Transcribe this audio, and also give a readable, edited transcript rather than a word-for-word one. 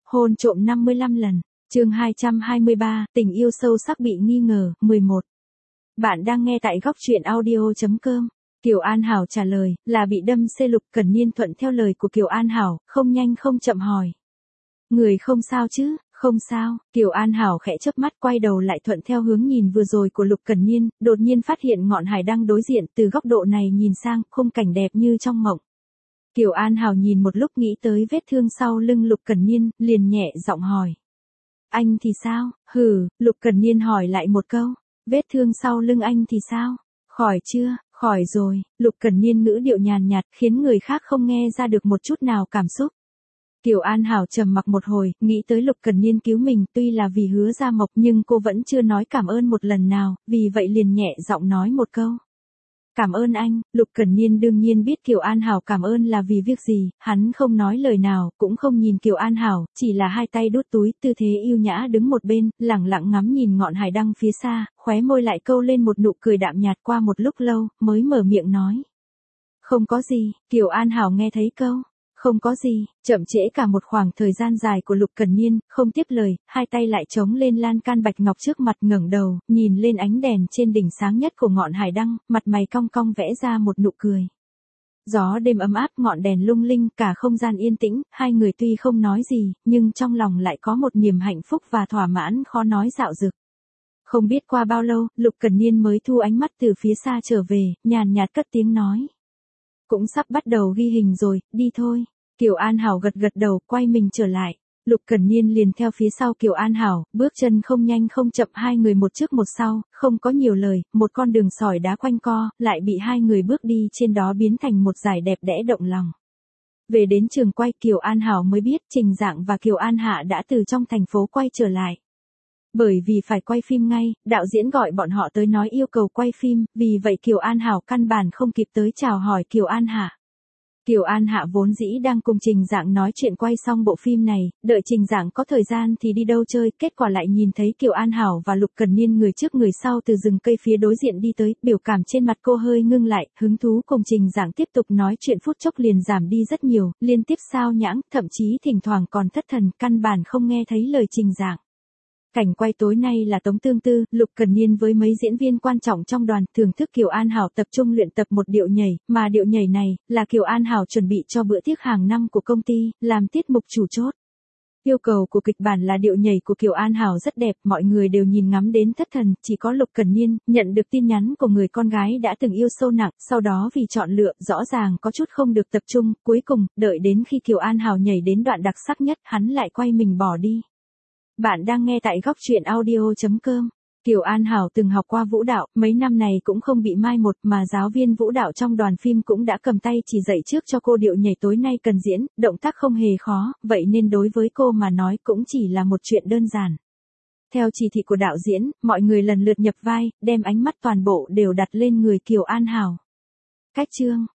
Hôn trộm 55 lần. Chương 223, tình yêu sâu sắc bị nghi ngờ, 11. Bạn đang nghe tại góc truyện audio.com. Kiều An Hảo trả lời, là bị đâm xe. Lục Cẩn Niên thuận theo lời của Kiều An Hảo, không nhanh không chậm hỏi. Người không sao chứ? Không sao. Kiều An Hảo khẽ chớp mắt, quay đầu lại thuận theo hướng nhìn vừa rồi của Lục Cẩn Niên, đột nhiên phát hiện ngọn hải đăng đối diện, từ góc độ này nhìn sang, khung cảnh đẹp như trong mộng. Kiều An Hảo nhìn một lúc, nghĩ tới vết thương sau lưng Lục Cẩn Niên, liền nhẹ giọng hỏi. Anh thì sao? Lục Cẩn Niên hỏi lại một câu. Vết thương sau lưng anh thì sao? Khỏi chưa? Khỏi rồi. Lục Cẩn Niên ngữ điệu nhàn nhạt, khiến người khác không nghe ra được một chút nào cảm xúc. Kiều An Hảo trầm mặc một hồi, nghĩ tới Lục Cẩn Niên cứu mình, tuy là vì Hứa Gia Mộc nhưng cô vẫn chưa nói cảm ơn một lần nào, vì vậy liền nhẹ giọng nói một câu. Cảm ơn anh. Lục Cẩn Niên đương nhiên biết Kiều An Hảo cảm ơn là vì việc gì, hắn không nói lời nào, cũng không nhìn Kiều An Hảo, chỉ là hai tay đút túi, tư thế yêu nhã đứng một bên, lẳng lặng ngắm nhìn ngọn hải đăng phía xa, khóe môi lại câu lên một nụ cười đạm nhạt. Qua một lúc lâu, mới mở miệng nói. Không có gì. Kiều An Hảo nghe thấy câu không có gì, chậm trễ cả một khoảng thời gian dài của Lục Cẩn Niên, không tiếp lời, hai tay lại chống lên lan can bạch ngọc trước mặt, ngẩng đầu, nhìn lên ánh đèn trên đỉnh sáng nhất của ngọn hải đăng, mặt mày cong cong vẽ ra một nụ cười. Gió đêm ấm áp, ngọn đèn lung linh, cả không gian yên tĩnh, hai người tuy không nói gì, nhưng trong lòng lại có một niềm hạnh phúc và thỏa mãn khó nói dạo dực. Không biết qua bao lâu, Lục Cẩn Niên mới thu ánh mắt từ phía xa trở về, nhàn nhạt cất tiếng nói. Cũng sắp bắt đầu ghi hình rồi, đi thôi. Kiều An Hảo gật gật đầu, quay mình trở lại. Lục Cẩn Niên liền theo phía sau Kiều An Hảo, bước chân không nhanh không chậm, hai người một trước một sau, không có nhiều lời, một con đường sỏi đá quanh co, lại bị hai người bước đi trên đó biến thành một dải đẹp đẽ động lòng. Về đến trường quay, Kiều An Hảo mới biết Trình Dạng và Kiều An Hạ đã từ trong thành phố quay trở lại. Bởi vì phải quay phim ngay, đạo diễn gọi bọn họ tới nói yêu cầu quay phim, vì vậy Kiều An Hảo căn bản không kịp tới chào hỏi Kiều An Hạ. Kiều An Hạ vốn dĩ đang cùng Trình Dạng nói chuyện quay xong bộ phim này, đợi Trình Dạng có thời gian thì đi đâu chơi, kết quả lại nhìn thấy Kiều An Hảo và Lục Cẩn Niên người trước người sau từ rừng cây phía đối diện đi tới, biểu cảm trên mặt cô hơi ngưng lại, hứng thú cùng Trình Dạng tiếp tục nói chuyện phút chốc liền giảm đi rất nhiều, liên tiếp sao nhãng, thậm chí thỉnh thoảng còn thất thần, căn bản không nghe thấy lời Trình Dạng. Cảnh quay tối nay là Tống Tương Tư, Lục Cẩn Niên với mấy diễn viên quan trọng trong đoàn, thưởng thức Kiều An Hảo tập trung luyện tập một điệu nhảy, mà điệu nhảy này là Kiều An Hảo chuẩn bị cho bữa tiệc hàng năm của công ty, làm tiết mục chủ chốt. Yêu cầu của kịch bản là điệu nhảy của Kiều An Hảo rất đẹp, mọi người đều nhìn ngắm đến thất thần, chỉ có Lục Cẩn Niên nhận được tin nhắn của người con gái đã từng yêu sâu nặng, sau đó vì chọn lựa, rõ ràng có chút không được tập trung, cuối cùng, đợi đến khi Kiều An Hảo nhảy đến đoạn đặc sắc nhất, hắn lại quay mình bỏ đi. Bạn đang nghe tại góc truyện audio.com. Kiều An Hảo từng học qua vũ đạo, mấy năm này cũng không bị mai một, mà giáo viên vũ đạo trong đoàn phim cũng đã cầm tay chỉ dạy trước cho cô điệu nhảy tối nay cần diễn, động tác không hề khó, vậy nên đối với cô mà nói cũng chỉ là một chuyện đơn giản. Theo chỉ thị của đạo diễn, mọi người lần lượt nhập vai, đem ánh mắt toàn bộ đều đặt lên người Kiều An Hảo. Cách chương.